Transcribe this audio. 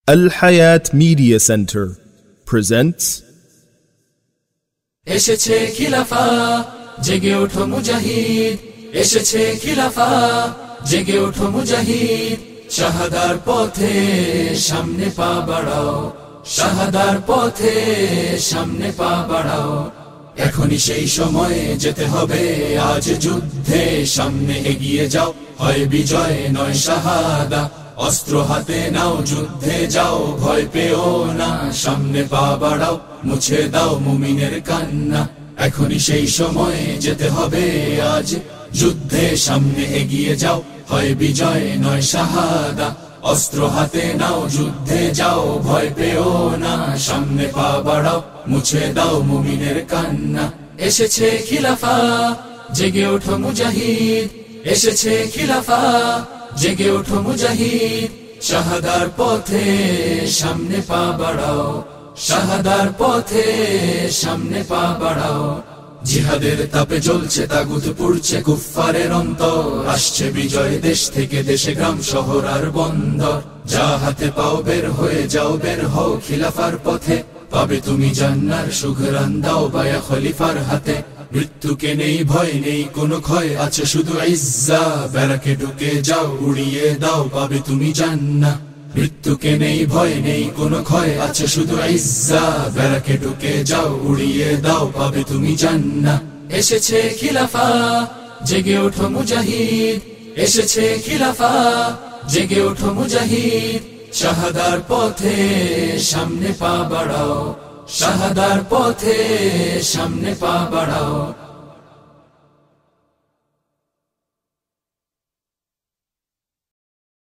Al Hayat Media Center presents এসেছে খিলাফা জেগে ওঠো মুজাহিদ, এসেছে খিলাফা জেগে ওঠো মুজাহিদ, শাহাদার পথে সামনে পা বাড়াও, শাহাদার পথে সামনে পা বাড়াও। এখনই সেই সময়ে যেতে হবে, আজ যুদ্ধে সামনে এগিয়ে যাও, হয় বিজয় নয় শাহাদা। অস্ত্র হাতে নাও, যুদ্ধে যাও, ভয় পেও না, সামনে পা বাড়াও, মুছে দাও মুমিনের কান্না। এখনই সেই সময়ে যেতে হবে, আজ যুদ্ধে সামনে এগিয়ে যাও, হয় বিজয় নয় শাহাদা। অস্ত্র হাতে নাও, যুদ্ধে যাও, ভয় পেও না, সামনে পা বাড়াও, মুছে দাও মুমিনের কান্না। এসেছে খিলাফা জেগে ওঠো মুজাহিদ, এসেছে খিলাফা জেগে ওঠো মুজাহিদ, শাহাদার পথে সামনে পা বাড়াও, শাহাদার পথে সামনে পা বাড়াও। জিহাদের তাপে জ্বলছে তাগুত, পুড়ছে কুফফারের অন্তর, আসছে বিজয় দেশ থেকে দেশে, গ্রাম শহর আর বন্দর। যা হাতে পাও বের হয়ে যাও, বের হও খিলাফার পথে, পাবে তুমি জান্নার সুঘরান, দাও বায়া খলিফার হাতে। মৃত্যুকে নেই ভয়, নেই কোনো ক্ষয়, আছে শুধু ইজ্জা, ব্যারাকে ঢুকে যাও, উড়িয়ে দাও, পাবে তুমি জান্নাত। মৃত্যুকে নেই ভয়, নেই কোনো ক্ষয়, আছে শুধু ইজ্জা, ব্যারাকে ঢুকে যাও, উড়িয়ে দাও, পাবে তুমি জান্নাত। এসেছে খিলাফা জেগে ওঠো মুজাহিদ, এসেছে খিলাফা জেগে ওঠো মুজাহিদ, শাহাদার পথে সামনে পা বাড়াও, শাহাদার পথে সামনে পা বাড়াও।